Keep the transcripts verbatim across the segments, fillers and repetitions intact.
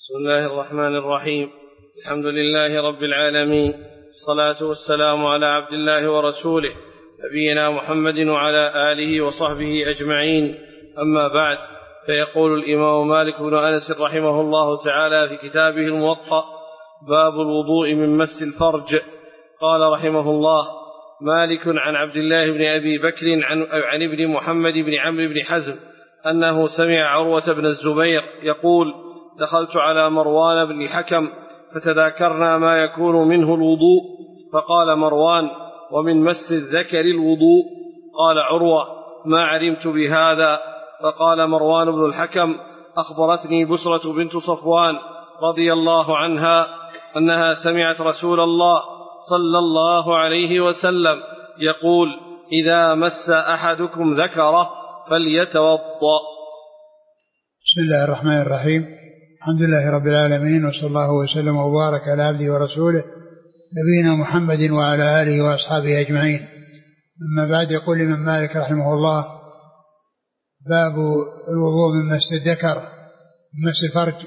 بسم الله الرحمن الرحيم. الحمد لله رب العالمين، الصلاة والسلام على عبد الله ورسوله نبينا محمد وعلى آله وصحبه أجمعين. أما بعد، فيقول الإمام مالك بن أنس رحمه الله تعالى في كتابه الموطأ: باب الوضوء من مس الفرج. قال رحمه الله: مالك عن عبد الله بن أبي بكر عن, عن ابن محمد بن عمرو بن حزم أنه سمع عروة بن الزبير يقول: دخلت على مروان بن الحكم فتذاكرنا ما يكون منه الوضوء، فقال مروان: ومن مس الذكر الوضوء. قال عروة: ما علمت بهذا. فقال مروان بن الحكم: أخبرتني بسرة بنت صفوان رضي الله عنها أنها سمعت رسول الله صلى الله عليه وسلم يقول: إذا مس أحدكم ذكره فليتوضأ. بسم الله الرحمن الرحيم. الحمد لله رب العالمين، وصلى الله وسلم وبارك على عبده ورسوله نبينا محمد وعلى آله وأصحابه أجمعين. أما بعد، يقول الإمام مالك رحمه الله: باب الوضوء من مس الذكر من مس الفرج.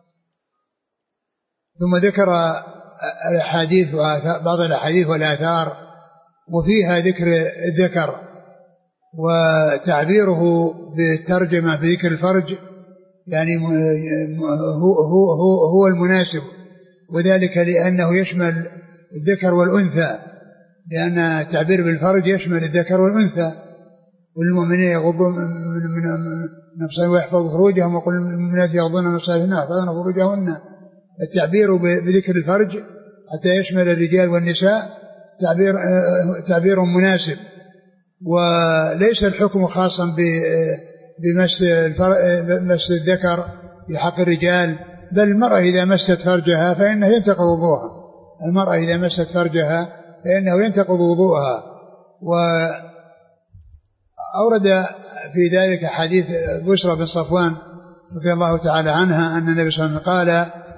ثم ذكر الأحاديث بعض الأحاديث والآثار وفيها ذكر الذكر، وتعبيره بالترجمة بذكر الفرج يعني هو, هو, هو, هو المناسب، وذلك لأنه يشمل الذكر والأنثى، لأن التعبير بالفرج يشمل الذكر والأنثى. والمؤمنين يغضون من نفسهم ويحفظوا فروجهم، وقل للمؤمنات يغضون من أبصارهن ويحفظن فروجهن. التعبير بذكر الفرج حتى يشمل الرجال والنساء تعبير تعبير مناسب، وليس الحكم خاصا بمس مس الذكر في حق الرجال، بل المرأة إذا مست فرجها فإنه ينتقض وضوءها. المرأة إذا مست فرجها فإنه ينتقض وضوءها. وأورد في ذلك حديث بشرى بن صفوان رضي الله تعالى عنها أن النبي صلى الله عليه وسلم قال: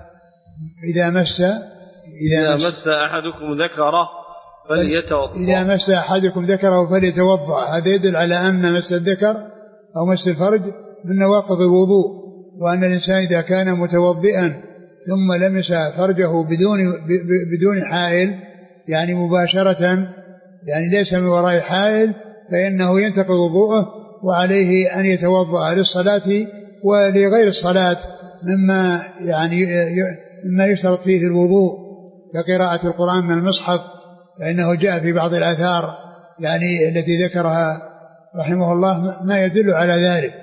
إذا مس إذا مس أحدكم ذكره فليتوضأ. إذا مس أحدكم ذكره فليتوضأ. هذا يدل على أن مس الذكر أو مس الفرج من نواقض الوضوء، وأن الإنسان إذا كان متوضئا ثم لمس فرجه بدون بدون حائل، يعني مباشرة، يعني ليس من وراء حائل، فإنه ينتقض وضوءه، وعليه أن يتوضأ للصلاة ولغير الصلاة مما يعني مما يشترط فيه الوضوء كقراءة القرآن من المصحف، فإنه جاء في بعض الآثار يعني التي ذكرها رحمه الله ما يدل على ذلك.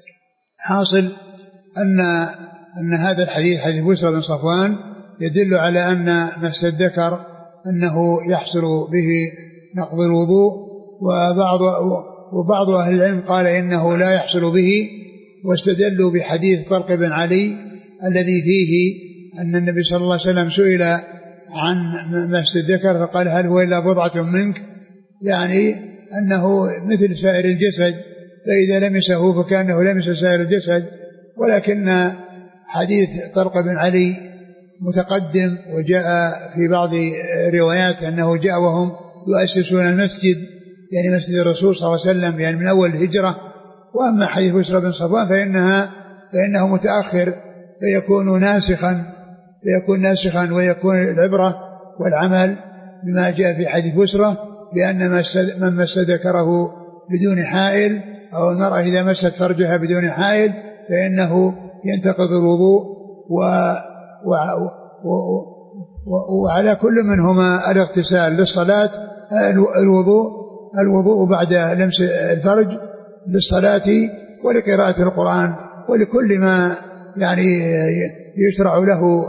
حاصل أن أن هذا الحديث حديث بسرى بن صفوان يدل على أن مس الذكر أنه يحصل به نقض الوضوء، وبعض وبعض أهل العلم قال إنه لا يحصل به، واستدلوا بحديث طلق بن علي الذي فيه أن النبي صلى الله عليه وسلم سئل عن مس الذكر فقال: هل هو إلا بضعة منك؟ يعني أنه مثل سائر الجسد، فإذا لمسه فكأنه لمس سائر الجسد. ولكن حديث طلق بن علي متقدم، وجاء في بعض روايات أنه جاء وهم يؤسسون المسجد، يعني مسجد الرسول صلى الله عليه وسلم، يعني من أول الهجرة. وأما حديث بشرى بن صفوان فإنها فإنه متأخر، فيكون ناسخا فيكون ناسخا ويكون العبرة والعمل بما جاء في حديث بشرى، بأن من مس ذكره بدون حائل، أو المرأة إذا مست فرجها بدون حائل، فإنه ينتقض الوضوء. و... و... و... و... وعلى كل منهما الاغتسال للصلاة، الوضوء الوضوء بعد لمس الفرج للصلاة ولقراءة القرآن ولكل ما يعني يشرع له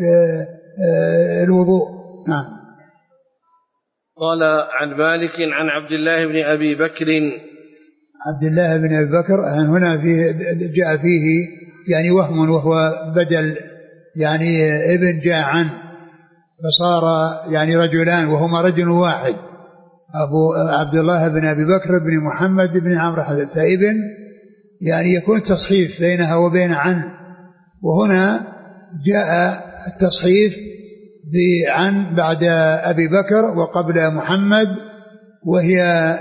الوضوء. نعم. قال عن مالك عن عبد الله بن أبي بكر. عبد الله بن أبي بكر هنا في جاء فيه يعني وهم، وهو بدل يعني ابن جاء عنه، فصار يعني رجلان وهما رجل واحد، أبو عبد الله بن أبي بكر بن محمد بن عمرو حزم، فابن يعني يكون تصحيف بينها وبين عنه. وهنا جاء التصحيف عن بعد أبي بكر وقبل محمد، وهي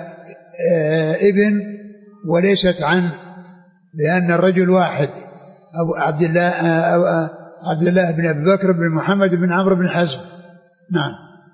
ابن وليست عن، لأن الرجل واحد، أبو عبد الله عبد الله بن أبي بكر بن محمد بن عمرو بن حزم. نعم.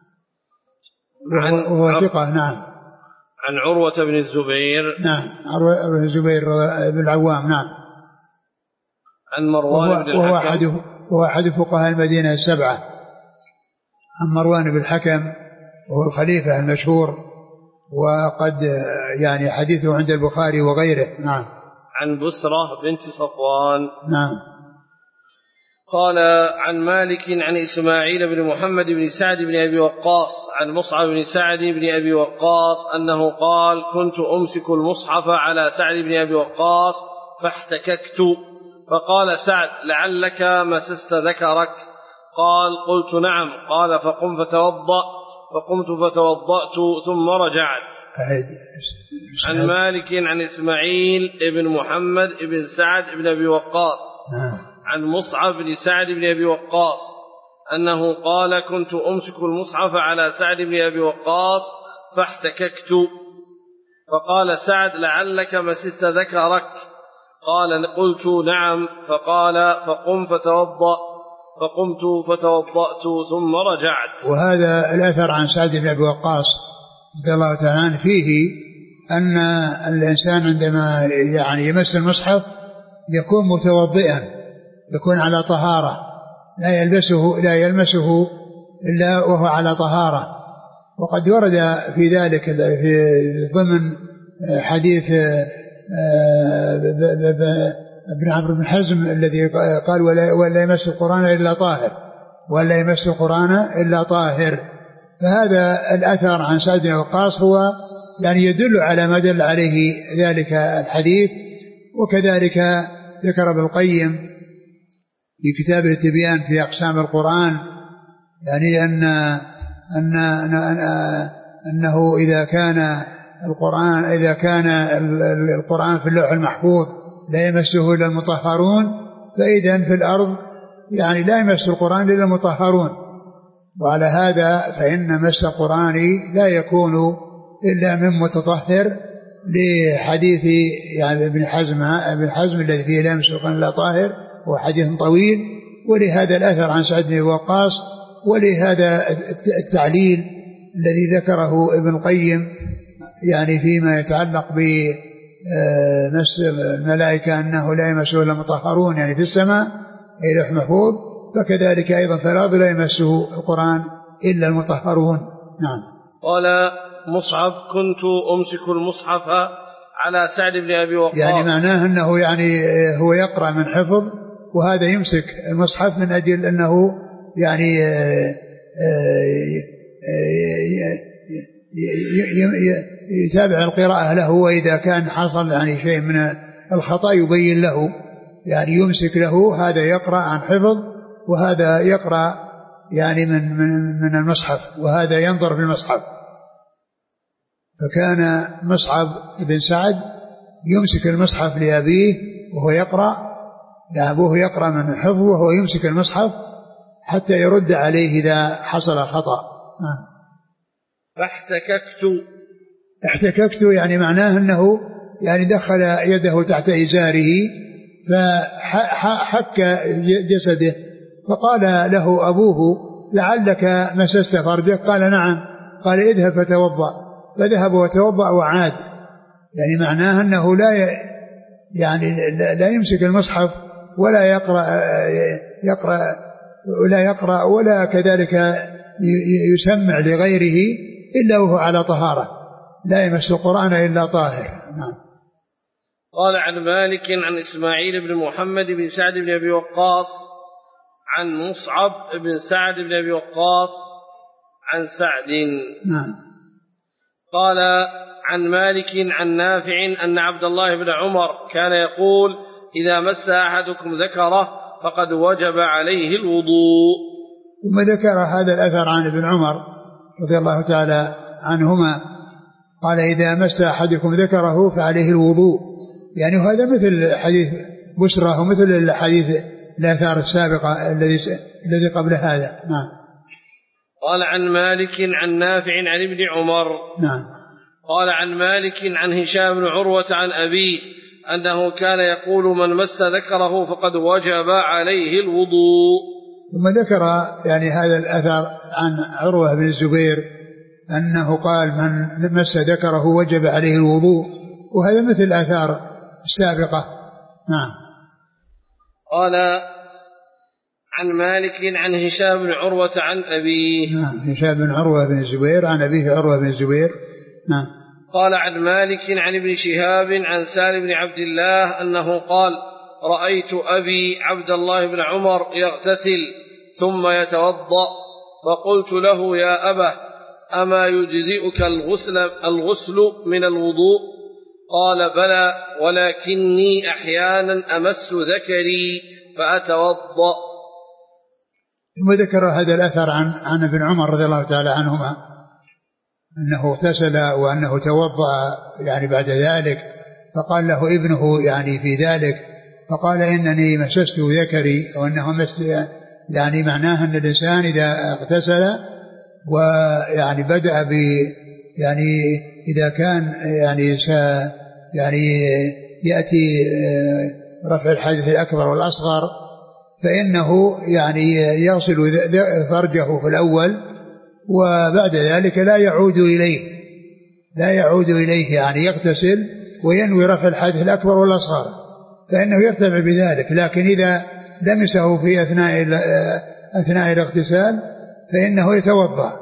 وهو ثقة. نعم. عن عروة بن الزبير. نعم. عروة بن الزبير بن العوام. نعم. عن مروان بن الحكم. وهو أحد وهو أحد فقهاء المدينة السبعة. عن مروان بن الحكم وهو الخليفة المشهور، وقد يعني حديثه عند البخاري وغيره. نعم. عن بسرة بنت صفوان. نعم. قال عن مالك عن إسماعيل بن محمد بن سعد بن أبي وقاص عن مصعب بن سعد بن أبي وقاص أنه قال كنت أمسك المصحف على سعد بن أبي وقاص فاحتككت، فقال سعد لعلك مسست ذكرك؟ قال قلت نعم. قال فقم فتوضأ، فقمت فتوضأت ثم رجعت. عن مالك عن إسماعيل بن محمد بن سعد بن أبي وقاص عن مصعب بن سعد بن أبي وقاص أنه قال كنت أمسك المصحف على سعد بن أبي وقاص فاحتككت، فقال سعد لعلك مسست ذكرك؟ قال قلت نعم. فقال فقم فتوضأ، فقمت فتوضأت ثم رجعت. وهذا الأثر عن سعد بن أبي وقاص رضي الله تعالى عنه فيه أن الإنسان عندما يعني يمس المصحف يكون متوضئا، يكون على طهارة، لا يلبسه لا يلمسه إلا وهو على طهارة. وقد ورد في ذلك في ضمن حديث ابن عمرو بن حزم الذي قال ولا يمس القرآن إلا طاهر، ولا يمس القرآن إلا طاهر. فهذا الأثر عن سعد بن وقاص هو يعني يدل على ما دل عليه ذلك الحديث. وكذلك ذكر ابن القيم في كتاب التبيان في أقسام القرآن يعني أن أن أن أنه إذا كان القرآن إذا كان القرآن في اللوح المحفوظ لا يمسه إلا المطهرون، فإذا في الأرض يعني لا يمس القرآن إلا المطهرون. وعلى هذا فإن مس القرآن لا يكون إلا من متطهر، لحديث يعني ابن حزم ابن حزم الذي فيه لا يمس القرآن إلا طاهر، هو حديث طويل. ولهذا الأثر عن سعد بن وقاص، ولهذا التعليل الذي ذكره ابن القيم يعني فيما يتعلق بمس الملائكة أنه لا يمسه إلا المطهرون يعني في السماء أي لوح محفوظ، فكذلك أيضا في الأرض لا يمسه القرآن إلا المطهرون. نعم. قال مصعب كنت أمسك المصحف على سعد بن أبي وقاص، يعني معناه أنه يعني هو يقرأ من حفظ، وهذا يمسك المصحف من أجل أنه يعني يتابع القراءة له، وإذا كان حصل يعني شيء من الخطأ يبين له، يعني يمسك له. هذا يقرأ عن حفظ، وهذا يقرأ يعني من من من المصحف، وهذا ينظر في المصحف. فكان مصعب بن سعد يمسك المصحف لأبيه وهو يقرأ، يعني أبوه يقرأ من حفظه وهو يمسك المصحف حتى يرد عليه إذا حصل خطأ. فاحتككت احتككت يعني معناه أنه يعني دخل يده تحت إزاره فحك جسده، فقال له أبوه لعلك مسست فرجك؟ قال نعم. قال اذهب فتوضأ، فذهب وتوضأ وعاد. يعني معناه أنه لا يعني لا يمسك المصحف ولا يقرأ يقرأ ولا يقرأ ولا كذلك يسمع لغيره إلا وهو على طهارة، لا يمس القرآن إلا طاهر. نعم. قال عن مالك عن إسماعيل بن محمد بن سعد بن أبي وقاص عن مصعب بن سعد بن أبي وقاص عن سعد. نعم. قال عن مالك عن نافع أن عبد الله بن عمر كان يقول إذا مس أحدكم ذكره فقد وجب عليه الوضوء. ثم ذكر هذا الأثر عن ابن عمر رضي الله تعالى عنهما قال إذا مس أحدكم ذكره فعليه الوضوء، يعني هذا مثل حديث بشرى ومثل الحديث الآثار السابقة الذي الذي قبل هذا. نعم. قال عن مالك عن نافع عن ابن عمر. نعم. قال عن مالك عن هشام بن عروة عن أبيه أنه كان يقول من مس ذكره فقد وجب عليه الوضوء. ثم ذكر يعني هذا الأثر عن عروة بن الزبير أنه قال من مس ذكره وجب عليه الوضوء، وهذا مثل الآثار السابقة. نعم. قال عن مالك عن هشام بن عروة عن أبيه. نعم، هشام بن عروة بن الزبير عن أبيه عروة بن الزبير. نعم. قال عن مالك عن ابن شهاب عن سالم بن عبد الله أنه قال رأيت أبي عبد الله بن عمر يغتسل ثم يتوضأ فقلت له يا أبا أما يجزئك الغسل, الغسل من الوضوء؟ قال بلى ولكني أحيانا أمس ذكري فأتوضأ. ثم ذكر هذا الأثر عن, عن ابن عمر رضي الله تعالى عنهما أنه اغتسل وأنه توضأ يعني بعد ذلك، فقال له ابنه يعني في ذلك فقال إنني مسست ذكري، وأنه مس يعني معناه أن الإنسان إذا اغتسل ويعني بدأ ب يعني إذا كان يعني سا يعني يأتي رفع الحدث الأكبر والأصغر فإنه يعني يغسل فرجه في الأول وبعد ذلك لا يعود إليه لا يعود إليه يعني يغتسل وينوي رفع الحدث الأكبر والأصغر فإنه يرتفع بذلك. لكن إذا لمسه في أثناء أثناء الاغتسال فإنه يتوضأ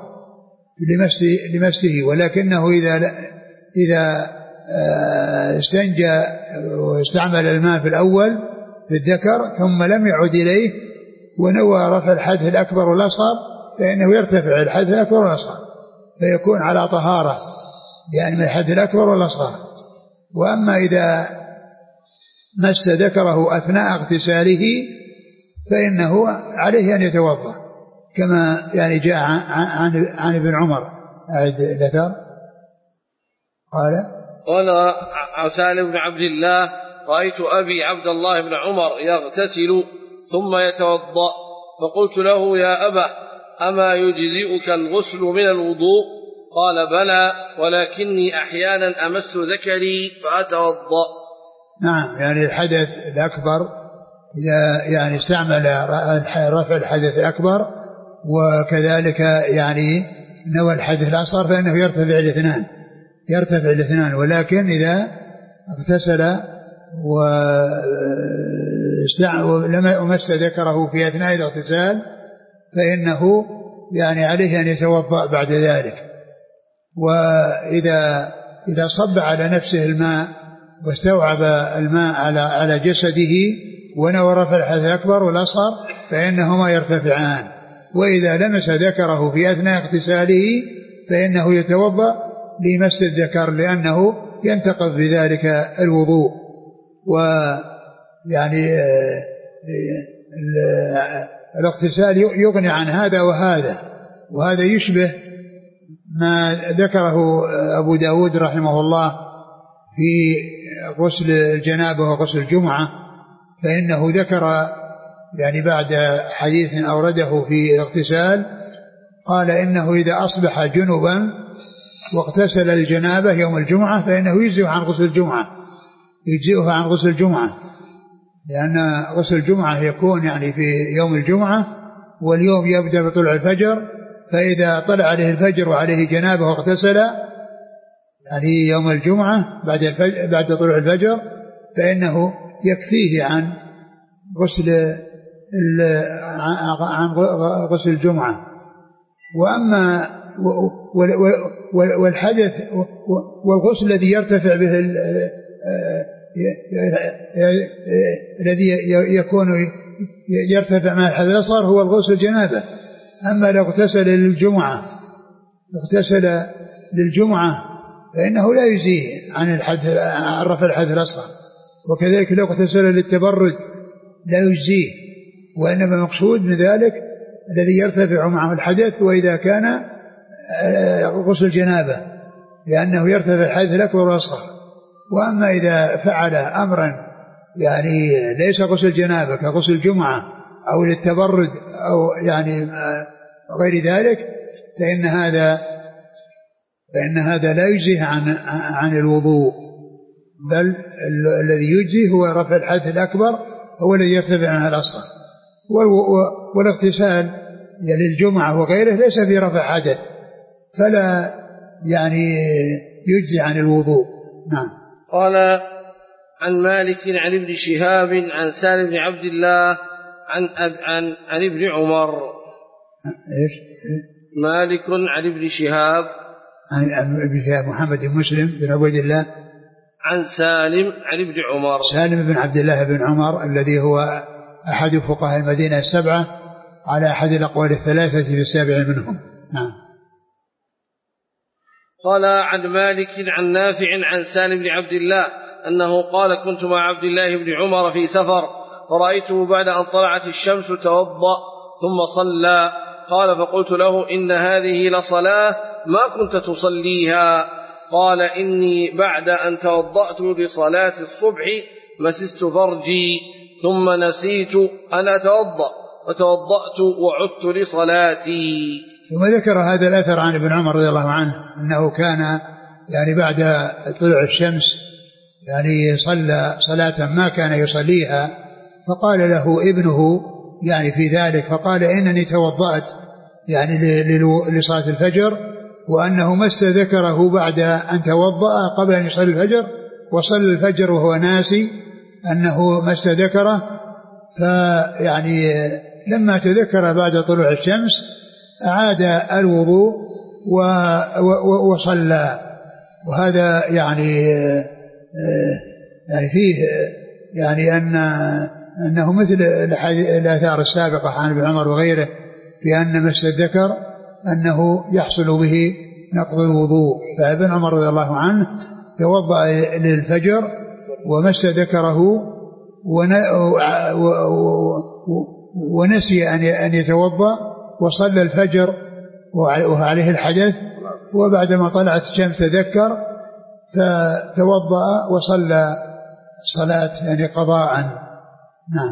لمسه، ولكنه إذا إذا استنجى واستعمل الماء في الأول في الذكر ثم لم يعد إليه ونوى رفع الحدث الأكبر والأصغر فإنه يرتفع الحدث الأكبر والأصغر فيكون على طهارة يعني من الحدث الأكبر والأصغر. وأما إذا مس ذكره أثناء اغتساله فإنه عليه أن يتوضأ كما يعني جاء عن, عن ابن عمر. أعد الأثر. قال قال سالم بن عبد الله رأيت أبي عبد الله بن عمر يغتسل ثم يتوضأ فقلت له يا أبا أما يجزئك الغسل من الوضوء؟ قال بلى ولكني أحيانا أمس ذكري فأتوضأ. نعم، يعني الحدث الأكبر إذا يعني استعمل رفع الحدث الأكبر وكذلك يعني نوى الحدث الأصغر فإنه يرتفع الاثنان يرتفع الاثنان ولكن إذا اغتسل ولم مس ذكره في أثناء الاغتسال فإنه يعني عليه أن يتوضأ بعد ذلك. وإذا إذا صب على نفسه الماء واستوعب الماء على على جسده ونوى رفع الحدث الأكبر والأصغر فإنهما يرتفعان. وإذا لمس ذكره في أثناء اغتساله فإنه يتوضأ لمس الذكر لأنه ينتقض بذلك الوضوء. ويعني الاغتسال يغني عن هذا وهذا، وهذا يشبه ما ذكره أبو داود رحمه الله في غسل الجنابة وغسل الجمعة، فإنه ذكر يعني بعد حديث أورده في الاغتسال قال إنه إذا أصبح جنبا واغتسل الجنابة يوم الجمعة فإنه يجزئه عن غسل الجمعة يجزئه عن غسل الجمعة لأن غسل الجمعة يكون يعني في يوم الجمعة واليوم يبدأ بطلوع الفجر، فإذا طلع عليه الفجر وعليه جنابه واغتسل يعني يوم الجمعة بعد الفجر بعد طلوع الفجر فإنه يكفيه عن غسل عن غسل الجمعة. وأما والحدث والغسل الذي يرتفع به الذي يكون يرتفع مع الحدث الأصغر هو الغسل الجنابة. أما لو اغتسل للجمعة اغتسل للجمعة فإنه لا يجزيه عن الحدث عن رفع الحدث الأصغر، وكذلك لو اغتسل للتبرد لا يجزيه، وإنما المقصود من ذلك الذي يرتفع معه الحدث وإذا كان غسل جنابة لأنه يرتفع الحدث الأكبر والأصغر. وأما إذا فعل أمرا يعني ليس غسل جنابة كغسل الجمعة أو للتبرد أو يعني غير ذلك فإن هذا فإن هذا لا يجزيه عن عن الوضوء. بل الذي يجزي هو رفع الحدث الأكبر هو الذي يرتفع عنه الأصغر. والاغتسال للجمعة وغيره ليس في رفع حدث، فلا يعني يجزي عن الوضوء. نعم. قال عن مالك عن ابن شهاب عن سالم بن عبد الله عن أب عن عن ابن عمر. ايش؟ مالك عن ابن شهاب عن ابن شهاب محمد بن مسلم بن عبد الله عن سالم عن ابن عمر. سالم بن عبد الله بن عمر الذي هو أحد فقهاء المدينة السبعة على أحد الأقوال الثلاثة في السابع منهم. نعم. قال عن مالك عن نافع عن سالم بن عبد الله أنه قال كنت مع عبد الله بن عمر في سفر ورأيته بعد أن طلعت الشمس توضأ ثم صلى. قال فقلت له إن هذه لصلاة ما كنت تصليها. قال إني بعد أن توضأت لصلاة الصبح مسست فرجي ثم نسيت أن أتوضأ وتوضأت وعدت لصلاتي. ثم ذكر هذا الأثر عن ابن عمر رضي الله عنه أنه كان يعني بعد طلوع الشمس يعني صلى صلاة ما كان يصليها، فقال له ابنه يعني في ذلك فقال إنني توضأت يعني لصلاة الفجر، وأنه مس ذكره بعد أن توضأ قبل أن يصلي الفجر وصلى الفجر وهو ناسي أنه مس ذكره. فيعني لما تذكر بعد طلوع الشمس أعاد الوضوء وصلى. وهذا يعني يعني فيه يعني أن أنه مثل الآثار السابقة عن ابن عمر وغيره في أن مس الذكر أنه يحصل به نقض الوضوء. فابن عمر رضي الله عنه توضأ للفجر ومس ذكره ونسي أن يتوضأ وصلى الفجر وعليه الحدث، وبعدما طلعت الشمس تذكر فتوضأ وصلى صلاة يعني قضاء. نعم.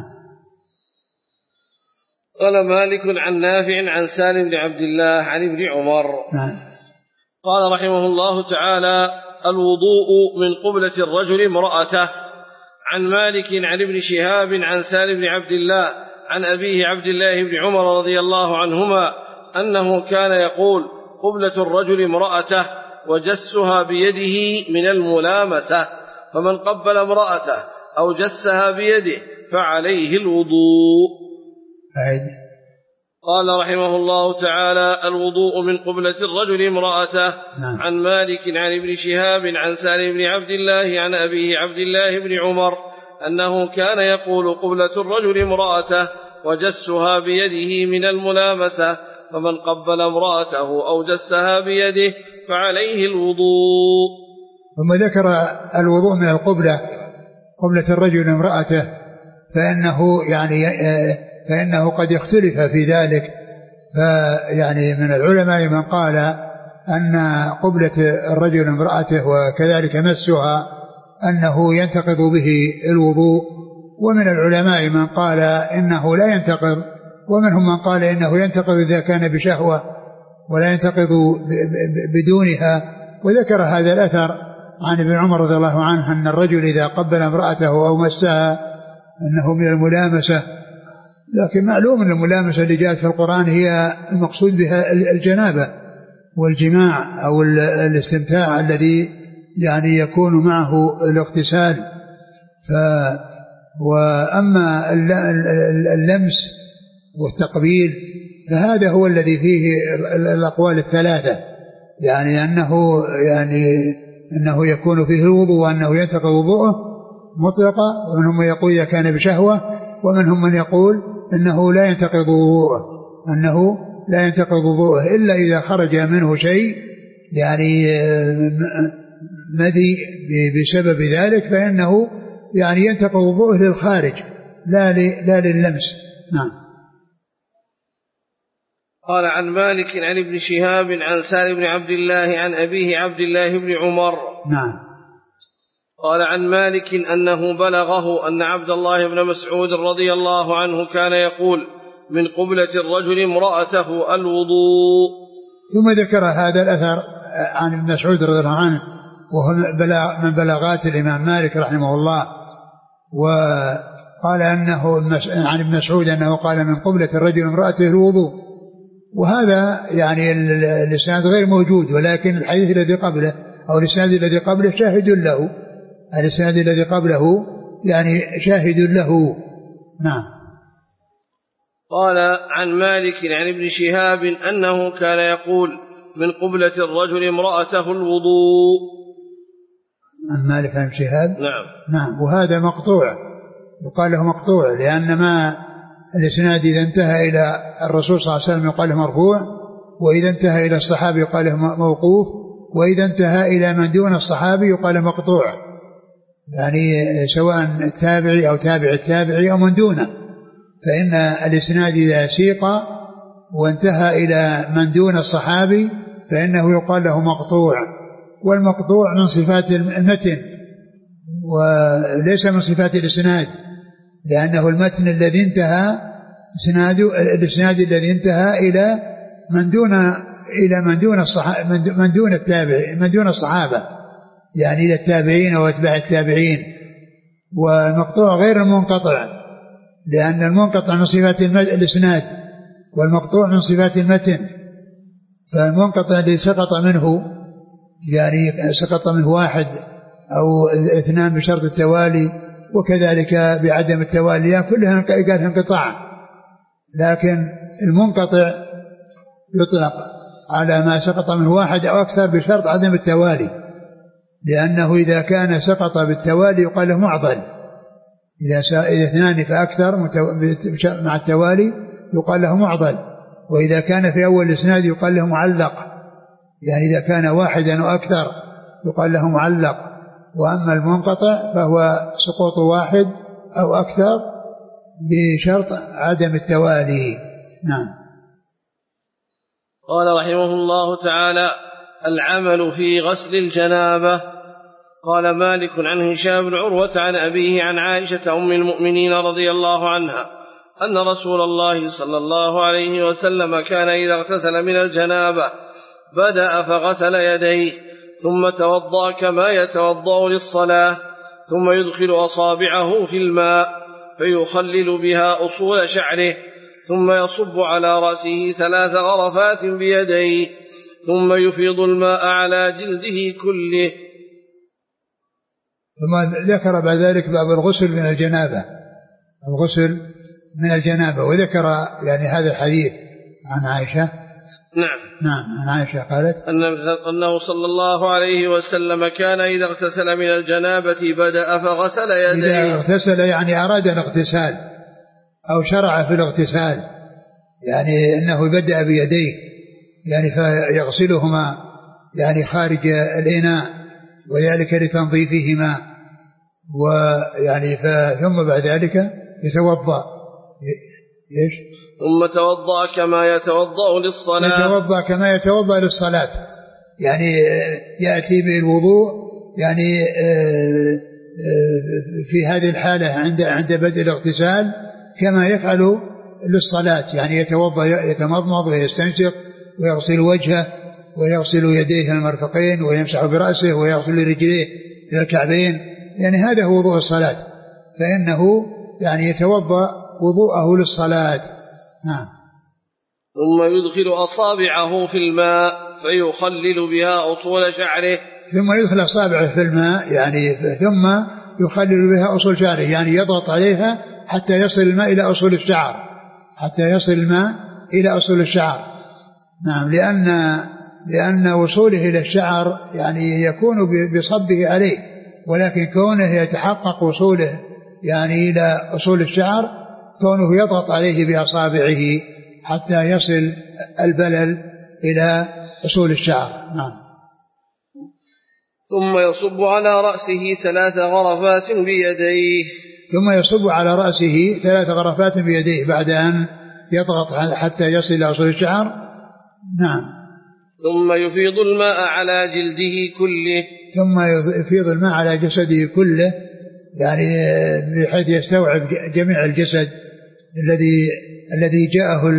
قال مالك عن نافع عن سالم بن عبد الله عن ابن عمر. نعم. قال رحمه الله تعالى الوضوء من قبلة الرجل امرأته. عن مالك عن ابن شهاب عن سالم بن عبد الله عن أبيه عبد الله بن عمر رضي الله عنهما أنه كان يقول قبلة الرجل امرأته وجسها بيده من الملامسة، فمن قبل امرأته أو جسها بيده فعليه الوضوء. قال رحمه الله تعالى الوضوء من قبلة الرجل امرأته. نعم. عن مالك عن ابن شهاب عن سالم بن عبد الله عن أبيه عبد الله بن عمر أنه كان يقول قبلة الرجل امرأته وجسها بيده من الملامسة، فمن قبل امرأته أو جسها بيده فعليه الوضوء. ثم ذكر الوضوء من القبلة قبلة الرجل امرأته، فإنه يعني فإنه قد اختلف في ذلك. فيعني من العلماء من قال أن قبلة الرجل امرأته وكذلك مسها أنه ينتقض به الوضوء، ومن العلماء من قال إنه لا ينتقض، ومنهم من قال إنه ينتقض إذا كان بشهوة ولا ينتقض بدونها. وذكر هذا الأثر عن ابن عمر رضي الله عنه أن الرجل إذا قبل امرأته أو مسها أنه من الملامسة، لكن معلوم أن الملامسة اللي جاءت في القرآن هي المقصود بها الجنابة والجماع أو الاستمتاع الذي يعني يكون معه الاغتسال. ف وأما اللمس والتقبيل فهذا هو الذي فيه الأقوال الثلاثة، يعني أنه يعني أنه يكون فيه الوضوء وأنه ينتقض وضوءه مطلقا، ومنهم من يقول إذا كان بشهوة، ومنهم من يقول أنه لا ينتقض وضوءه أنه لا ينتقض وضوءه إلا إذا خرج منه شيء يعني مذي بسبب ذلك، فإنه يعني ينتقض وضوءه للخارج لا لا لللمس. نعم. قال عن مالك عن ابن شهاب عن سالم بن عبد الله عن أبيه عبد الله بن عمر. نعم. قال عن مالك أنه بلغه أن عبد الله بن مسعود رضي الله عنه كان يقول من قبلة الرجل امرأته الوضوء. ثم ذكر هذا الأثر عن ابن مسعود رضي الله عنه وهو من بلاغات الإمام مالك رحمه الله. وقال أنه عن ابن مسعود أنه قال من قبلة الرجل امرأته الوضوء، وهذا يعني الإسناد غير موجود، ولكن الحديث الذي قبله أو الإسناد الذي قبله شاهد له، الإسناد الذي قبله يعني شاهد له. نعم. قال عن مالك عن ابن شهاب أنه كان يقول من قبلة الرجل امرأته الوضوء. عن مالك عن ابن شهاب. نعم. نعم. وهذا مقطوع، يقال له مقطوع، لأن ما الإسناد إذا انتهى إلى الرسول صلى الله عليه وسلم يقال له مرفوع، وإذا انتهى إلى الصحابي يقال له موقوف، وإذا انتهى إلى من دون الصحابي يقال له مقطوع، يعني سواء التابعي أو تابع التابعي أو من دونه. فإن الإسناد إذا سيق وانتهى إلى من دون الصحابي فإنه يقال له مقطوع، والمقطوع من صفات المتن وليس من صفات الإسناد، لأنه المتن الذي انتهى إسناده الإسناد الذي انتهى إلى من دون إلى من دون الصحابة من دون التابع من دون الصحابة، يعني إلى التابعين وأتباع التابعين. والمقطوع غير المنقطع، لأن المنقطع من صفات الإسناد والمقطوع من صفات المتن. فالمنقطع الذي سقط منه يعني سقط منه واحد أو اثنان بشرط التوالي، وكذلك بعدم التوالي كلها قالها انقطاع. لكن المنقطع يطلق على ما سقط منه واحد أو أكثر بشرط عدم التوالي، لأنه إذا كان سقط بالتوالي يقال له معضل، إذا اثنان فأكثر مع التوالي يقال له معضل، وإذا كان في أول الإسناد يقال له معلق، يعني إذا كان واحدا أو أكثر يقال له معلق. وأما المنقطع فهو سقوط واحد أو أكثر بشرط عدم التوالي. نعم. قال رحمه الله تعالى: العمل في غسل الجنابة. قال مالك عن هشام بن عروة عن أبيه عن عائشة أم المؤمنين رضي الله عنها أن رسول الله صلى الله عليه وسلم كان إذا اغتسل من الجنابة بدأ فغسل يديه ثم توضأ كما يتوضأ للصلاة، ثم يدخل أصابعه في الماء فيخلل بها أصول شعره، ثم يصب على رأسه ثلاث غرفات بيديه، ثم يفيض الماء على جلده كله. ثم ذكر بعد ذلك باب الغسل من الجنابة، الغسل من الجنابة، وذكر يعني هذا الحديث عن عائشة. نعم. نعم. عن عائشة قالت أنه صلى الله عليه وسلم كان إذا اغتسل من الجنابة بدأ فغسل يديه. إذا اغتسل يعني أراد الاغتسال أو شرع في الاغتسال، يعني أنه بدأ بيديه يعني فيغسلهما يعني خارج الإناء، وذلك لتنظيفهما، ويعني ثم بعد ذلك يتوضأ. إيش؟ ثم توضأ كما يتوضأ للصلاة. يتوضأ كما يتوضأ للصلاة، يعني يأتي بالوضوء يعني في هذه الحالة عند عند بدء الاغتسال كما يفعل للصلاة، يعني يتوضأ يتمضمض ويستنشق ويغسل وجهه ويغسل يديه المرفقين ويمسح برأسه ويغسل رجليه إلى الكعبين، يعني هذا هو وضوء الصلاة، فإنه يعني يتوضأ وضوءه للصلاة. نعم. ثم يدخل أصابعه في الماء فيخلل بها أصول شعره. ثم يدخل أصابعه في الماء يعني ثم يخلل بها أصول شعره، يعني يضغط عليها حتى يصل الماء إلى أصول الشعر، حتى يصل الماء إلى أصول الشعر. نعم. لأن لأن وصوله إلى الشعر يعني يكون بصبه عليه، ولكن كونه يتحقق وصوله يعني إلى أصول الشعر كونه يضغط عليه بأصابعه حتى يصل البلل إلى أصول الشعر. نعم. ثم يصب على رأسه ثلاث غرفات بيديه. ثم يصب على رأسه ثلاث غرفات بيديه بعد أن يضغط حتى يصل إلى أصول الشعر. نعم. ثم يفيض الماء على جلده كله. ثم يفيض الماء على جسده كله، يعني بحيث يستوعب جميع الجسد الذي الذي جاءه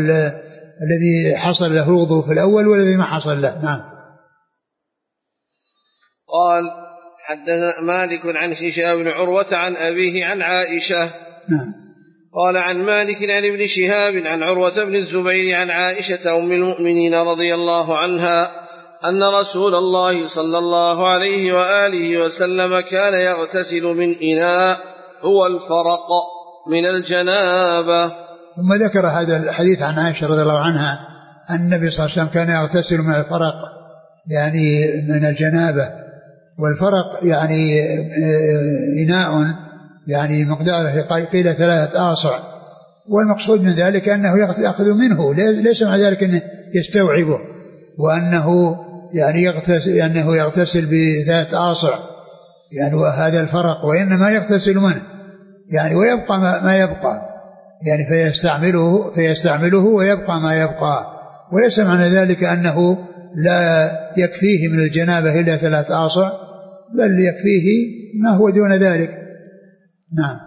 الذي حصل له الوضوء في الأول والذي ما حصل له. نعم. قال حدثنا مالك عن هشام بن عروة عن أبيه عن عائشة. نعم. قال عن مالك عن ابن شهاب عن عروة بن الزبير عن عائشة أم المؤمنين رضي الله عنها أن رسول الله صلى الله عليه وآله وسلم كان يغتسل من إناء هو الفرق من الجنابة. ثم ذكر هذا الحديث عن عائشة رضي الله عنها أن النبي صلى الله عليه وسلم كان يغتسل من الفرق يعني من الجنابة. والفرق يعني إناء يعني مقداره قيل ثلاثة آصع، والمقصود من ذلك أنه يأخذ منه، ليس مع ذلك أنه يستوعبه وأنه يعني يغتسل أنه يغتسل بذات آصع يعني وهذا الفرق، وإنما يغتسل منه يعني ويبقى ما يبقى يعني فيستعمله فيستعمله ويبقى ما يبقى، وليس معنى ذلك أنه لا يكفيه من الجنابة إلا ثلاث آصع، بل يكفيه ما هو دون ذلك. نعم.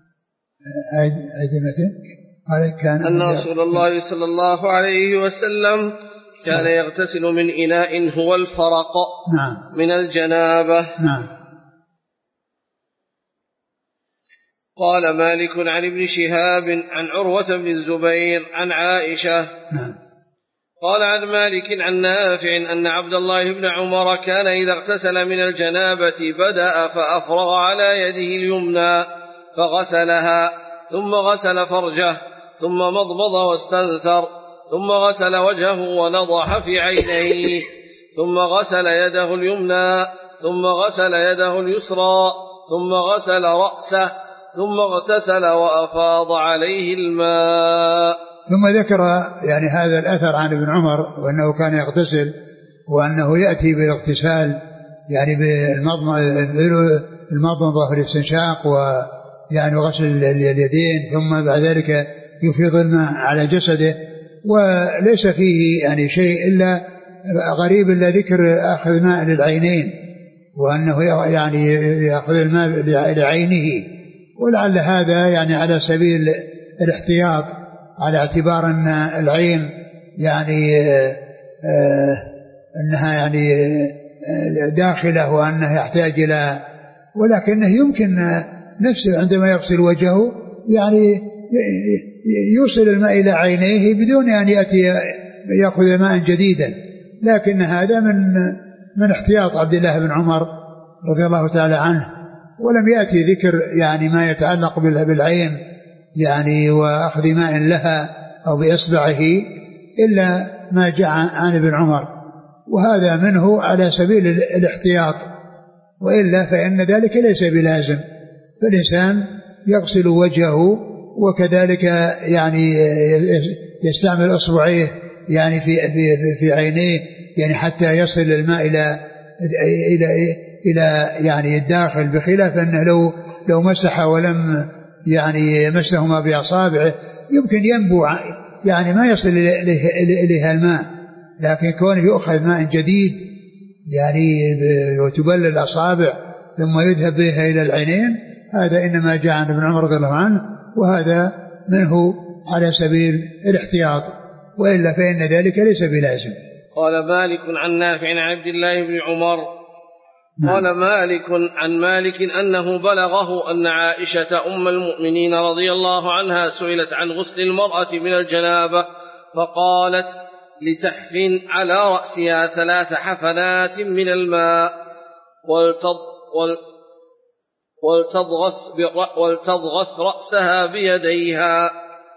كان أن رسول الله صلى الله عليه وسلم كان يغتسل من إناء هو الفرق نعم. من الجنابة. نعم. قال مالك عن ابن شهاب عن عروة بن الزبير عن عائشة. نعم. قال عن مالك عن نافع أن عبد الله بن عمر كان إذا اغتسل من الجنابة بدأ فأفرغ على يده اليمنى فغسلها ثم غسل فرجه ثم مضمض واستنثر ثم غسل وجهه ونضح في عينيه ثم غسل يده اليمنى ثم غسل يده اليسرى ثم غسل رأسه ثم اغتسل وأفاض عليه الماء. ثم ذكر يعني هذا الأثر عن ابن عمر وأنه كان يغتسل وأنه يأتي بالاغتسال يعني بالمضمضة والاستنشاق ويعني غسل اليدين، ثم بعد ذلك يفيض الماء على جسده، وليس فيه يعني شيء إلا غريب إلا ذكر أخذ ماء للعينين وأنه يعني يأخذ الماء لعينه، ولعل هذا يعني على سبيل الاحتياط على اعتبار أن العين يعني آه أنها يعني داخله وأنه يحتاج إلى، ولكنه يمكن نفسه عندما يغسل وجهه يعني يوصل الماء إلى عينيه بدون أن يأتي يأخذ ماء جديدا، لكن هذا من من احتياط عبد الله بن عمر رضي الله تعالى عنه، ولم يأتي ذكر يعني ما يتعلق بالعين يعني وأخذ ماء لها أو بإصبعه إلا ما جاء عن ابن عمر، وهذا منه على سبيل الاحتياط، وإلا فإن ذلك ليس بلازم، فالإنسان يغسل وجهه وكذلك يعني يستعمل أصبعيه يعني في في في عينيه يعني حتى يصل الماء إلى إلى إلى يعني الداخل، بخلاف أنه لو لو مسح ولم يعني مسهما بأصابعه يمكن ينبوع يعني ما يصل إليها الماء، لكن كونه يؤخذ ماء جديد يعني وتبلل الأصابع ثم يذهب بها إلى العينين، هذا إنما جاء عن ابن عمر رضي الله عنه، وهذا منه على سبيل الاحتياط، وإلا فإن ذلك ليس بلازم. قال مالك عن نافع عن عبد الله بن عمر قال مالك عن مالك أنه بلغه أن عائشة أم المؤمنين رضي الله عنها سئلت عن غسل المرأة من الجنابة فقالت لتحفن على رأسها ثلاث حفنات من الماء ولتضغث, ولتضغث رأسها بيديها.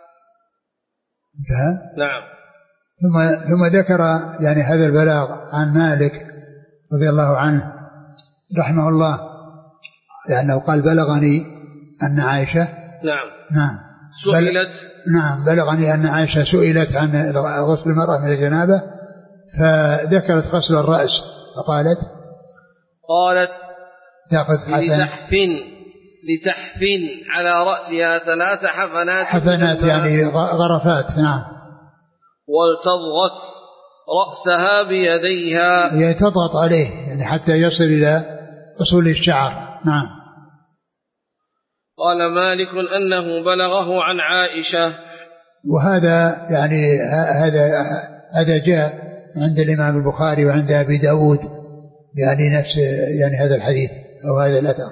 نعم. ثم, ثم ذكر يعني هذا البلاغ عن مالك رضي الله عنه رحمه الله لأنه قال بلغني أن عائشة نعم نعم سئلت نعم بلغني أن عائشة سئلت عن غسل المرأة من الجنابة فذكرت غسل الرأس فقالت قالت تأخذ لتحفن لتحفن على رأسها ثلاث حفنات حفنات يعني غرفات. نعم. ولتضغط رأسها بيديها يعني تضغط عليه يعني حتى يصل إلى أصول الشعر. نعم. قال مالك أنه بلغه عن عائشة، وهذا يعني هذا هذا جاء عند الإمام البخاري وعند أبي داود يعني نفس يعني هذا الحديث أو هذا الأثر.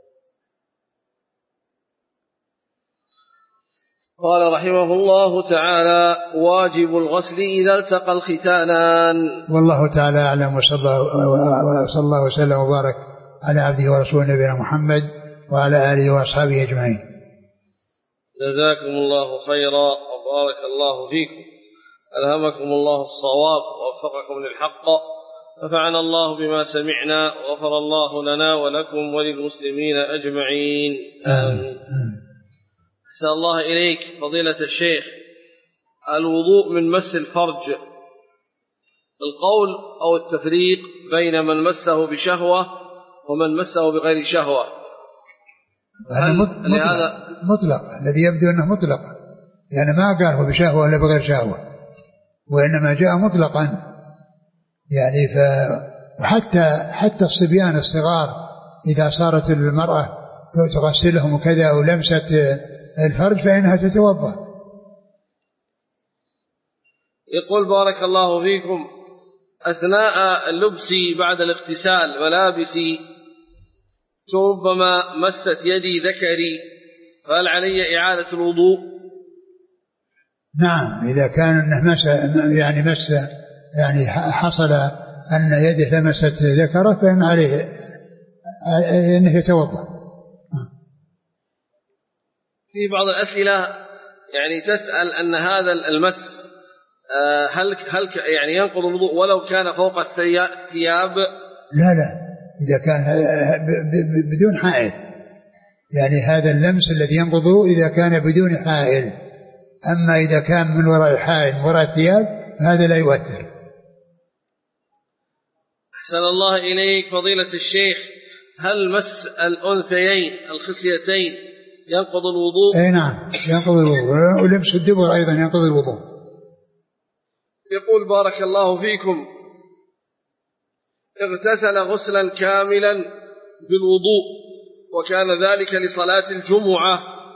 قال رحمه الله تعالى: واجب الغسل إذا التقى الختانان. والله تعالى أعلم، وصلى الله وسلم وبارك على عبده ورسوله نبينا محمد وعلى آله وأصحابه أجمعين. جزاكم الله خيرا وبارك الله فيكم، ألهمكم الله الصواب ووفقكم للحق، نفعنا الله بما سمعنا، وغفر الله لنا ولكم وللمسلمين أجمعين. آمين. أحسن الله إليك فضيلة الشيخ، الوضوء من مس الفرج، القول أو التفريق بين من مسه بشهوة ومن مسه بغير شهوة. هذا مطلق, مطلق الذي يبدو أنه مطلق، يعني ما قال هو بشهوة ولا بغير شهوة، وإنما جاء مطلقا. يعني ف وحتى حتى الصبيان الصغار إذا صارت المرأة تغسلهم وكذا أو لمست الفرج فإنها تتوضأ. يقول بارك الله فيكم: أثناء اللبس بعد الاغتسال ملابسي ربما مست يدي ذكري، فهل علي إعادة الوضوء؟ نعم، إذا كان انه مس يعني مس يعني حصل أن يده لمست ذكره فإن عليه أنه يتوضأ. في بعض الأسئلة يعني تسأل أن هذا المس هل هل يعني ينقض الوضوء ولو كان فوق الثياب؟ لا لا، إذا كان بدون حائل، يعني هذا اللمس الذي ينقضه إذا كان بدون حائل، أما إذا كان من وراء الحائل من وراء الثياب هذا لا يؤثر. أحسن الله إليك فضيلة الشيخ، هل مس الأنثيين الخصيتين ينقض الوضوء؟ أي نعم ينقض الوضوء، ولمس الدبر أيضا ينقض الوضوء. يقول بارك الله فيكم: اغتسل غسلا كاملا بالوضوء وكان ذلك لصلاة الجمعة،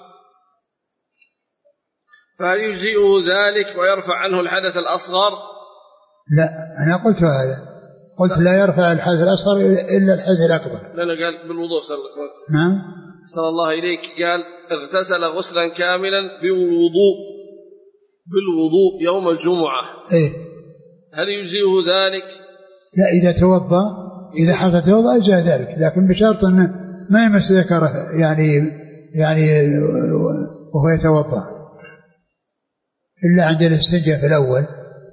فهل يجزئه ذلك ويرفع عنه الحدث الأصغر؟ لا، أنا قلت هذا، قلت لا يرفع الحدث الأصغر إلا الحدث الأكبر. لأنه قال بالوضوء صلى الله عليه وسلم. نعم صلى الله إليك، قال اغتسل غسلا كاملا بالوضوء بالوضوء يوم الجمعة. إيه؟ هل يجزئه ذلك؟ لا، إذا توضأ إذا حصل توضأ أجزأ ذلك، لكن بشرط أنه ما يمس ذكره يعني يعني وهو يتوضأ إلا عند الاستنجاء في الأول.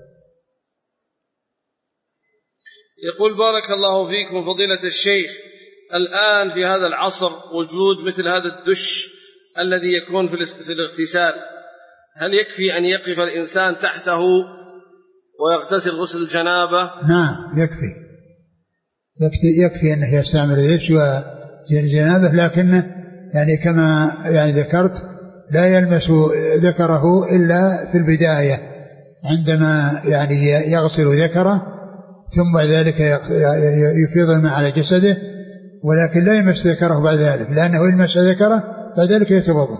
يقول بارك الله فيكم فضيلة الشيخ، الآن في هذا العصر وجود مثل هذا الدش الذي يكون في الاغتسال، هل يكفي أن يقف الإنسان تحته ويغتسل غسل الجنابة؟ نعم يكفي، يكفي, يكفي أنه يستعمل الدش والجنابة، لكنه يعني كما يعني ذكرت لا يلمس ذكره إلا في البداية عندما يعني يغسل ذكره، ثم بعد ذلك يفيض الماء على جسده، ولكن لا يمس ذكره بعد ذلك، لأنه يلمس ذكره بعد ذلك يتوضأ.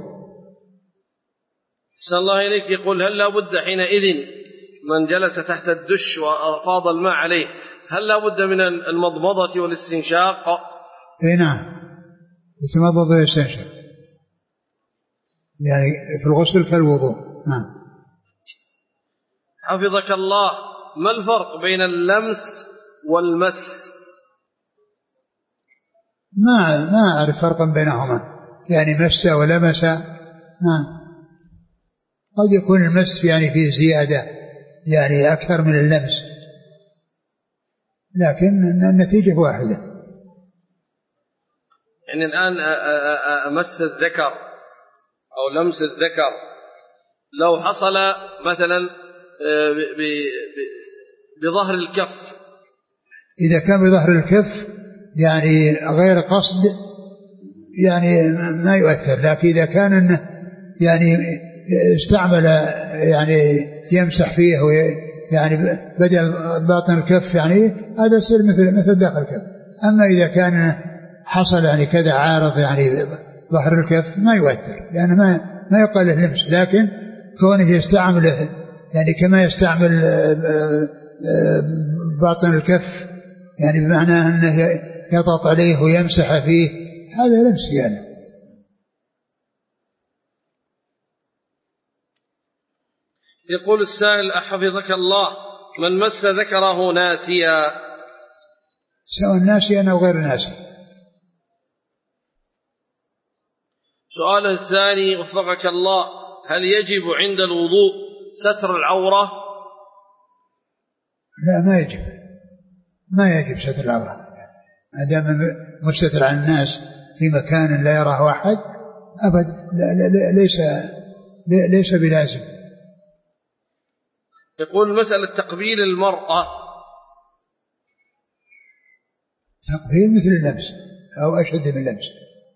صلى الله إليك، يقول هل لا بد حينئذ من جلس تحت الدش وأفاض الماء عليه هل لا بد من المضمضة والاستنشاق؟ اي نعم، يتمضض ويستنشق يعني في الغسل كالوضوء. نعم. حفظك الله، ما الفرق بين اللمس والمس؟ ما ما أعرف فرقا بينهما، يعني مس ولمس. نعم، قد يكون المس يعني فيه زيادة يعني أكثر من اللمس، لكن النتيجة واحدة. يعني الآن مس الذكر أو لمس الذكر لو حصل مثلا بظهر الكف، إذا كان بظهر الكف يعني غير قصد يعني ما يؤثر، لكن إذا كان إنه يعني استعمل يعني يمسح فيه يعني بدل باطن الكف يعني هذا يصير مثل مثل داخل الكف. أما إذا كان حصل يعني كذا عارض يعني ظهر الكف ما يؤثر، لأنه ما ما يقال له لمس، لكن كونه يستعمله يعني كما يستعمل باطن الكف يعني بمعنى أنه يضغط عليه ويمسح فيه، هذا لمس يعني. يقول السائل أحفظك الله، من مس ذكره ناسيا، سواء ناسيا أو غير ناسي. سؤاله الثاني وفقك الله، هل يجب عند الوضوء ستر العورة؟ لا، ما يجب، ما يجب ستر العورة ما دام مستتر عن الناس في مكان لا يراه أحد أبد، لا لا لا ليس ليس بلازم. يقول مسألة تقبيل المرأة، تقبيل مثل اللمس أو أشد من اللمس.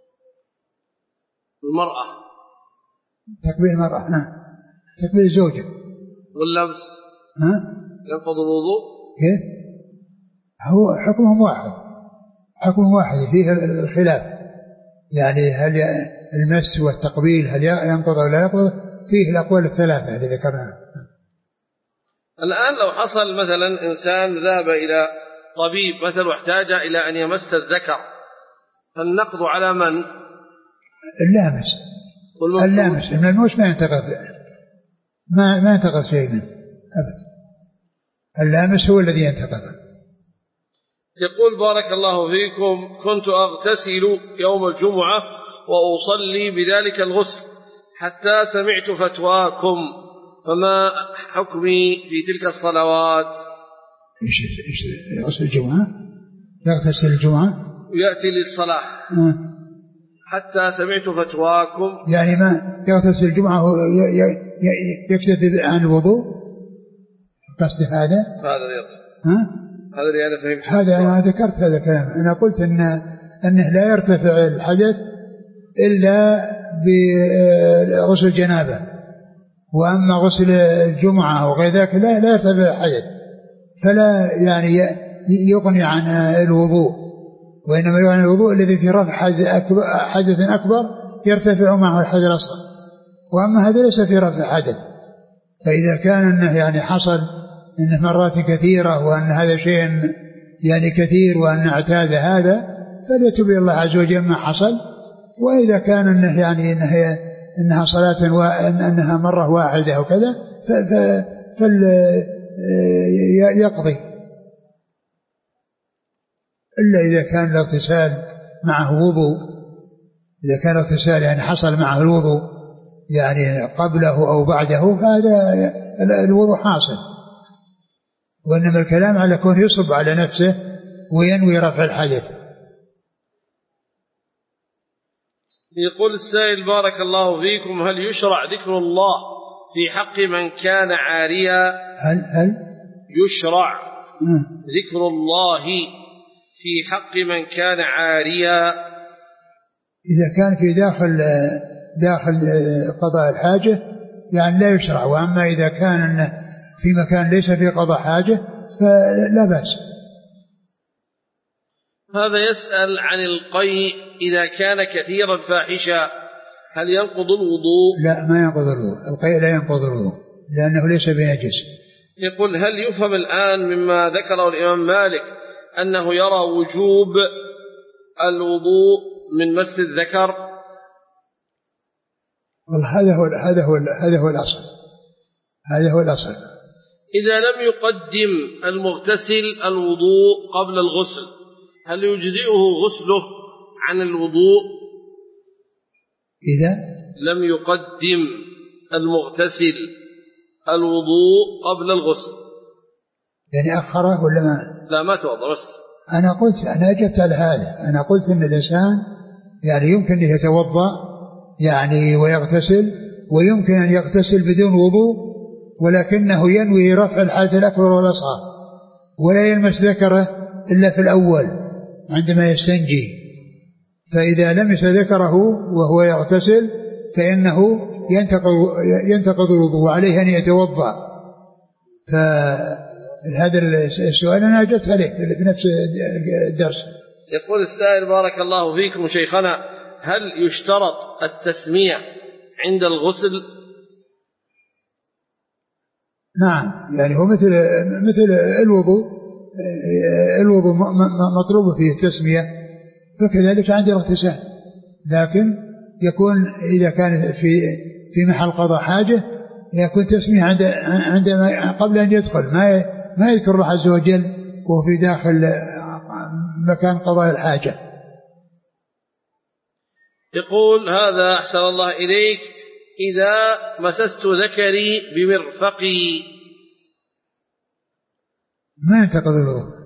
المرأة تقبيل المرأة، نعم، تقبيل الزوجة. واللمس ها ينقض الوضوء؟ كيف؟ هو حكمهم واحد، حكم واحد فيه الخلاف، يعني هل المس والتقبيل هل ينقض أو لا ينقض، فيه الأقوال الثلاثة اللي ذكرناها. الآن لو حصل مثلا إنسان ذهب إلى طبيب مثلا واحتاج إلى أن يمس الذكر، فالنقض على من؟ اللامس. اللامس من الموش ما ينتقض، ما ما ينتقض شيء منه أبدا، اللامس هو الذي ينتقض. يقول بارك الله فيكم، كنت أغتسل يوم الجمعة وأصلي بذلك الغسل حتى سمعت فتواكم، فما حكمي في تلك الصلوات؟ إيش إيش غسل الجمعة؟ يغتسل الجمعة ويأتي للصلاة آه. حتى سمعت فتواكم، يعني ما يغتسل الجمعة يكتفي عن الوضوء، قصد هذا هذا يطلع. ها هذا اللي أنا فهمت. هذا أنا ذكرت هذا الكلام، أنا قلت إن أنه لا يرتفع الحدث إلا بغسل الجنابة، وأما غسل الجمعة أو غير ذلك لا لا يرتفع الحدث، فلا يعني يغني عن الوضوء، وإنما يغني الوضوء الذي في رفع حدث أكبر يرتفع معه الحدث الأصغر، وأما هذا ليس في رفع حدث. فإذا كان أنه يعني حصل إنه مرات كثيرة وأن هذا شيء يعني كثير وأن اعتاد هذا، فليتوب إلى الله عز وجل ما حصل. وإذا كان إنه يعني إنها إنها صلاة وأنها مرة واحدة أو كذا فليقضي، إلا إذا كان الاغتسال معه وضوء، إذا كان الاغتسال يعني حصل معه الوضوء يعني قبله أو بعده، فهذا الوضوء حاصل، وإنما الكلام على كون يصب على نفسه وينوي رفع الحدث. يقول السائل بارك الله فيكم، هل يشرع ذكر الله في حق من كان عاريا؟ هل هل يشرع م. ذكر الله في حق من كان عاريا؟ إذا كان في داخل داخل قضاء الحاجة يعني لا يشرع، وأما إذا كان في مكان ليس في قضاء حاجة فلا بأس. هذا يسأل عن القيء إذا كان كثيرا فاحشا، هل ينقض الوضوء؟ لا، ما ينقض الوضوء، القيء لا ينقض الوضوء لأنه ليس بنجس. يقول هل يفهم الآن مما ذكره الإمام مالك أنه يرى وجوب الوضوء من مس الذكر؟ هذا هو هذا هو هذا هو الأصل، هذا هو الأصل. إذا لم يقدم المغتسل الوضوء قبل الغسل، هل يجزئه غسله عن الوضوء؟ إذا لم يقدم المغتسل الوضوء قبل الغسل، يعني أخره ولا ما؟ لا، ما توضأ. بس أنا قلت أنا أجبت على هذا، أنا قلت إن الإنسان يعني يمكن أن يتوضأ يعني ويغتسل، ويمكن أن يغتسل بدون وضوء ولكنه ينوي رفع الحدث الأكبر والأصغر، ولا يلمس ذكره إلا في الأول عندما يستنجي، فإذا لمس ذكره وهو يغتسل فإنه ينتقض ينتقض الوضوء وعليه أن يتوضأ. فهذا السؤال أنا أجبت عليه في نفس الدرس. يقول السائل بارك الله فيكم شيخنا، هل يشترط التسمية عند الغسل؟ نعم، يعني هو مثل مثل الوضوء، الوضوء مطلوب فيه التسمية فكذلك عند الاغتسال، لكن يكون إذا كان في في محل قضاء حاجة يكون تسمية عند عندما قبل أن يدخل، ما ما يذكر الله عز وجل وهو في داخل مكان قضاء الحاجة. يقول هذا أحسن الله إليك: إذا مسست ذكري بمرفقي ما ينتقض الوضوء.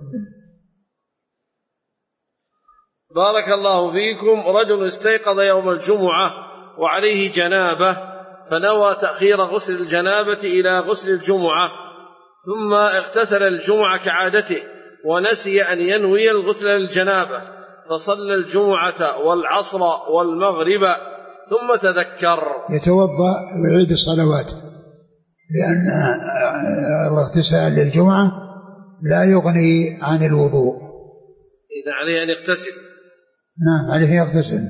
بارك الله فيكم. رجل استيقظ يوم الجمعة وعليه جنابة فنوى تأخير غسل الجنابة إلى غسل الجمعة، ثم اغتسل الجمعة كعادته ونسي أن ينوي الغسل للجنابة، فصلى الجمعة والعصر والمغرب ثم تذكر. يتوضأ ويعيد الصلوات، لأن الاغتسال للجمعة لا يغني عن الوضوء. إذا عليه أن يغتسل. نعم عليه يغتسل.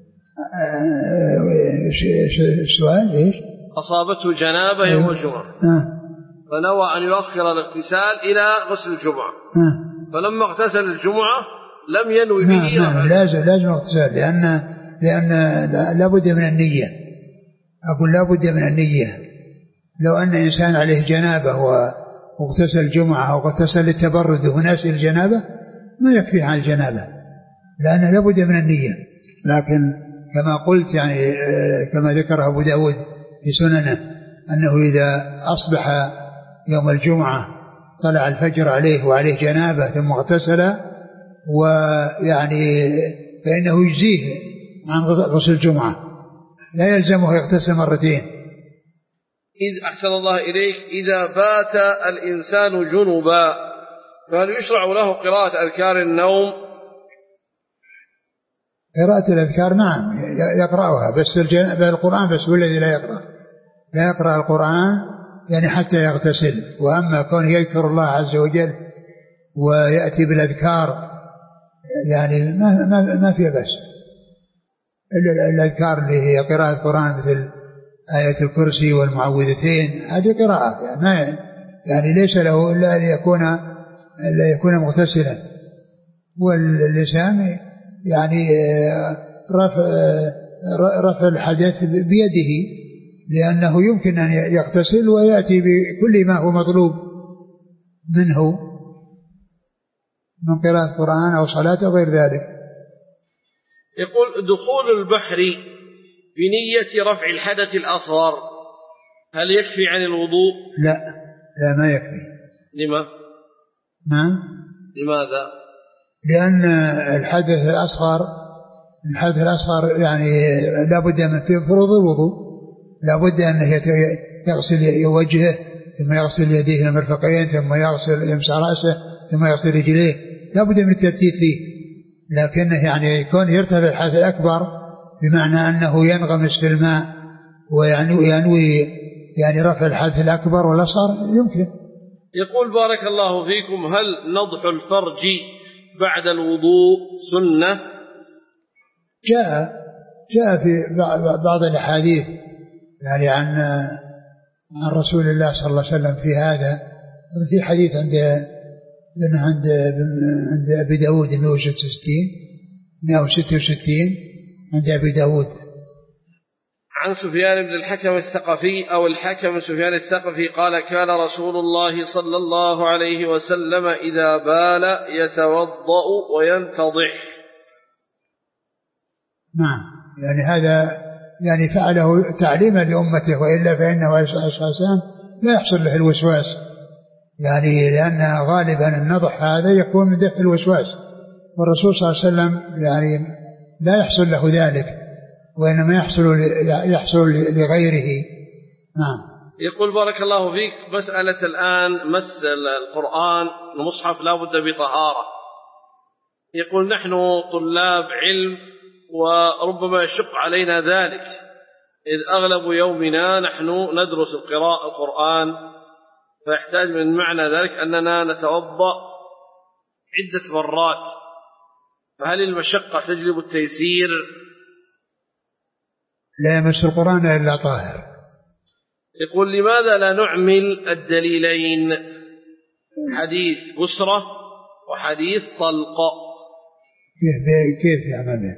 السؤال إيش؟ أصابته جنابة يوم الجمعة آه. فنوى أن يؤخر الاغتسال إلى غسل الجمعة، آه. فلما اغتسل الجمعة لم ينوي به. نعم نعم لازم لازم اغتسال، لأن لأن لابد من النية. أقول لابد من النية. لو أن إنسان عليه جنابة واغتسل الجمعة أو اغتسل للتبرد وناسي الجنابة ما يكفي عن الجنابة، لأنه لابد من النية. لكن كما قلت يعني كما ذكر أبو داود في سننه أنه إذا أصبح يوم الجمعة طلع الفجر عليه وعليه جنابة ثم اغتسل ويعني فإنه يجزيه عن غسل الجمعة، لا يلزمه يغتسل مرتين. إذ أحسن الله إليك: إذا بات الإنسان جنبا فهل يشرع له قراءة أذكار النوم؟ قراءة الأذكار نعم يقرأها، بس القرآن بس هو الذي لا يقرأ لا يقرأ القرآن يعني حتى يغتسل. وأما كونه يذكر الله عز وجل ويأتي بالأذكار يعني ما ما ما في بس. الأذكار اللي هي قراءة القرآن مثل آية الكرسي والمعوذتين هذه قراءة يعني, ما يعني ليس له إلا أن يكون إلا يكون مغتسلا. واللسان يعني رفع رفع الحدث بيده، لأنه يمكن أن يغتسل ويأتي بكل ما هو مطلوب منه من قراءة القرآن أو صلاة أو غير ذلك. يقول: دخول البحر بنية رفع الحدث الأصغر هل يكفي عن الوضوء؟ لا لا ما يكفي. لما؟ نعم لماذا؟ لأن الحدث الأصغر الحدث الأصغر يعني لا بد من فروض الوضوء، لا بد أن يغسل وجهه ثم يغسل يديه المرفقين ثم يغسل يمسح رأسه ثم يغسل رجليه، لا بد من الترتيب فيه. لكنه يعني يكون يرتفع الحدث الأكبر بمعنى أنه ينغمس في الماء ويعني ينوي يعني رفع الحدث الأكبر والأصغر يمكن. يقول: بارك الله فيكم: هل نضح الفرج بعد الوضوء سنة؟ جاء جاء في بعض الأحاديث يعني عن عن رسول الله صلى الله عليه وسلم في هذا. في حديث عند عند عند أبي داود مئة وستة وستين عند أبي داود عن سفيان بن الحكم الثقفي أو الحكم سفيان الثقفي قال: كان رسول الله صلى الله عليه وسلم إذا بال يتوضأ وينتضح. نعم يعني هذا يعني فعله تعليما لأمته، وإلا فإنه عليه الصلاة والسلام لا يحصل له الوسواس، يعني لأن غالبا النضح هذا يكون من دفع الوسواس، والرسول صلى الله عليه وسلم يعني لا يحصل له ذلك، وإنما يحصل يحصل لغيره. نعم. يقول: بارك الله فيك، مسألة الآن مس القرآن المصحف لا بد بطهارة. يقول: نحن طلاب علم وربما يشق علينا ذلك، إذ أغلب يومنا نحن ندرس القراءة القرآن، فيحتاج من معنى ذلك أننا نتوضأ عدة مرات، فهل المشقة تجلب التيسير؟ لا يمس القرآن إلا طاهر. يقول: لماذا لا نعمل الدليلين، حديث بسرة وحديث طلق. كيف كيف يعمل به؟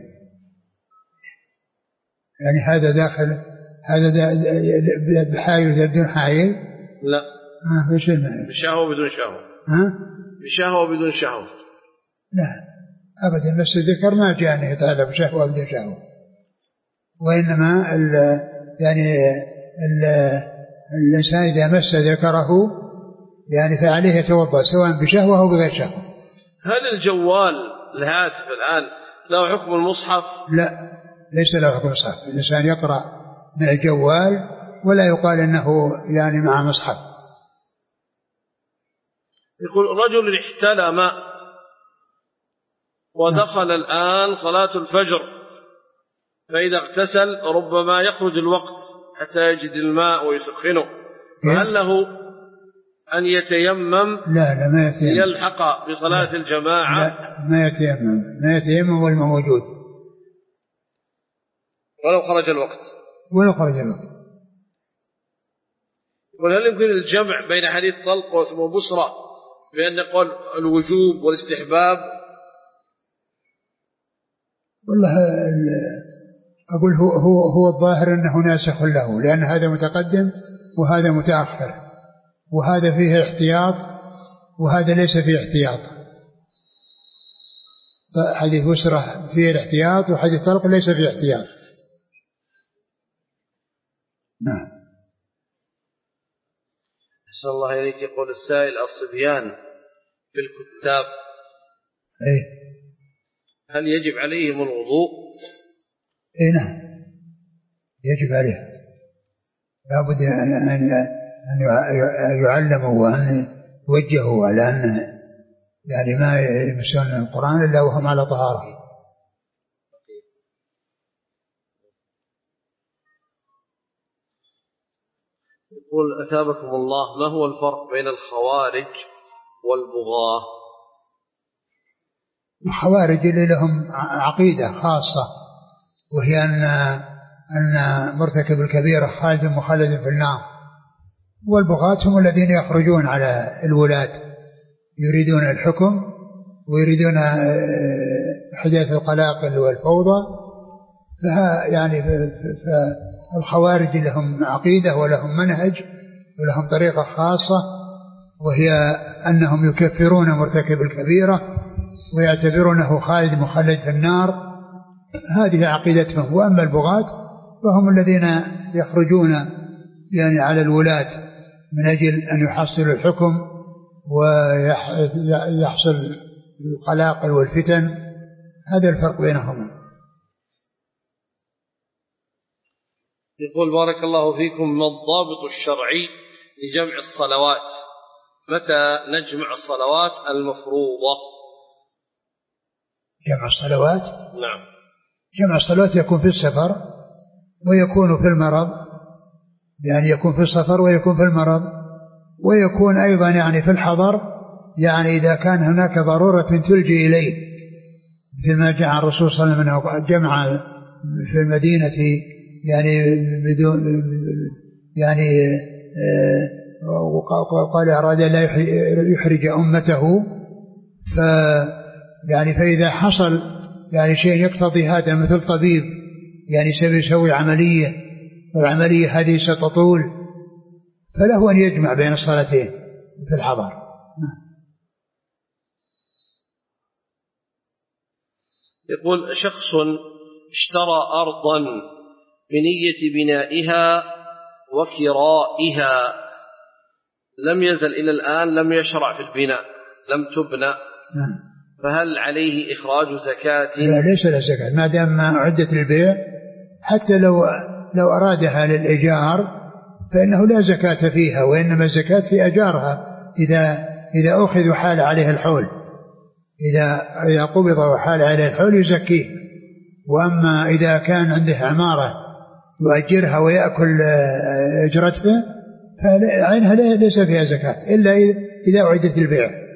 يعني هذا داخل هذا بحايل بدون حايل؟ لا. ها ايش المعنى؟ بشهوة بدون شهوة. ها؟ بشهوة بدون شهوة. لا أبدا، مس الذكر ما جاء أنه يتعلق بشهوة بدون شهوة، وإنما ال يعني ال الإنسان إذا مس ذكره يعني فعليه يتوضأ سواء بشهوة أو بغير شهوة. هل الجوال الهاتف الآن له حكم المصحف؟ لا، ليس له حكم المصحف. الإنسان يقرأ من الجوال ولا يقال أنه يعني مع مصحف. يقول رجل احتلم ودخل الآن صلاة الفجر، فإذا اغتسل ربما يخرج الوقت حتى يجد الماء ويسخنه، فهل له أن يتيمم؟ لا لا ما يتيمم. يلحق بصلاة لا الجماعة؟ لا ما يتيمم، ما يتيمم والماء موجود ولو خرج الوقت. ولو خرج الوقت. وهل يمكن الجمع بين حديث طلق واسمه بصرة بأن يقول الوجوب والاستحباب؟ والله أقول هو, هو, هو الظاهر أنه ناسخ له، لأن هذا متقدم وهذا متأخر، وهذا فيه احتياط وهذا ليس فيه احتياط. حديث بصرة فيه الاحتياط وحديث طلق ليس فيه احتياط. نعم. أحسن الله إليك. يقول السائل الصبيان في الكتاب أيه؟ هل يجب عليهم الوضوء؟ اي نعم يجب عليه، لابد ان ان يعلموا وان يوجهوا على ان يعني ما يمسون القرآن الا وهم على طهارة. يقول أثابكم الله، ما هو الفرق بين الخوارج والبغاة؟ الخوارج اللي لهم عقيدة خاصة، وهي أن أن مرتكب الكبيرة خالد مخلد في النار، والبغاة هم الذين يخرجون على الولاة يريدون الحكم ويريدون إحداث القلاقل والفوضى. فها يعني فالخوارج لهم عقيدة ولهم منهج ولهم طريقة خاصة، وهي أنهم يكفرون مرتكب الكبيرة ويعتبرونه خالد مخلد في النار. هذه عقيدتهم. وأما البغاة فهم الذين يخرجون يعني على الولاة من أجل أن يحصلوا الحكم ويحصل القلاقل والفتن. هذا الفرق بينهم. يقول بارك الله فيكم، ما الضابط الشرعي لجمع الصلوات؟ متى نجمع الصلوات المفروضة؟ جمع الصلوات؟ نعم. جمع الصلوات يكون في السفر ويكون في المرض، يعني يكون في السفر ويكون في المرض، ويكون أيضا يعني في الحضر، يعني إذا كان هناك ضرورة تلجي إليه، مثل ما جاء الرسول صلى الله عليه وسلم جمع في المدينة يعني بدون يعني وقال أراد لا يحرج أمته، ف يعني فإذا حصل يعني شيء يقتضي هذا مثل طبيب يعني سيسوي عملية والعملية هذه ستطول، فله أن يجمع بين الصلاتين في الحضر. يقول شخص اشترى أرضا بنية بنائها وكرائها، لم يزل إلى الآن لم يشرع في البناء، لم تبنى، فهل عليه إخراج زكاة؟ لا ليس له زكاة ما دام أعدت للبيع، حتى لو لو أرادها للإيجار فإنه لا زكاة فيها، وإنما الزكاة في أجارها إذا إذا أخذ وحال عليه الحول، إذا إذا قبض وحال عليه الحول يزكيه. وأما إذا كان عنده عمارة يؤجرها ويأكل أجرتها فعينها ليس فيها زكاة إلا إذا أعدت البيع.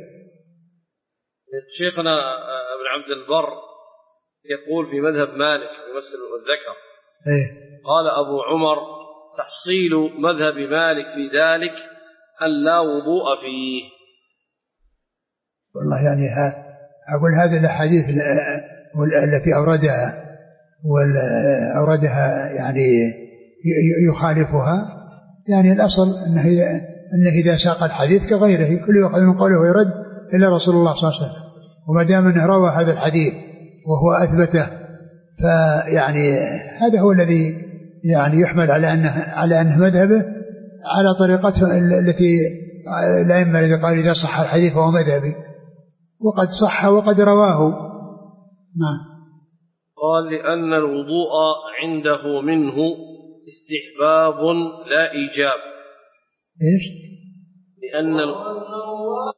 شيخنا ابن عبد البر يقول في مذهب مالك في مسألة الذكر، إيه؟ قال أبو عمر تحصيل مذهب مالك في ذلك أن لا وضوء فيه. والله يعني ها أقول هذه الأحاديث التي أوردها والأوردها يعني يخالفها، يعني الأصل أنه إذا, أنه إذا ساق الحديث كغيره كل يأخذ من قوله ويرد إلا رسول الله صلى الله عليه وسلم. وما دام أنه روى هذا الحديث وهو أثبته فيعني هذا هو الذي يعني يحمل على أنه, على أنه مذهبه على طريقته التي الأئمة الذي قال إذا صح الحديث فهو مذهبي، وقد صح وقد رواه. نعم. قال لأن الوضوء عنده منه استحباب لا إيجاب. إيش؟ لأن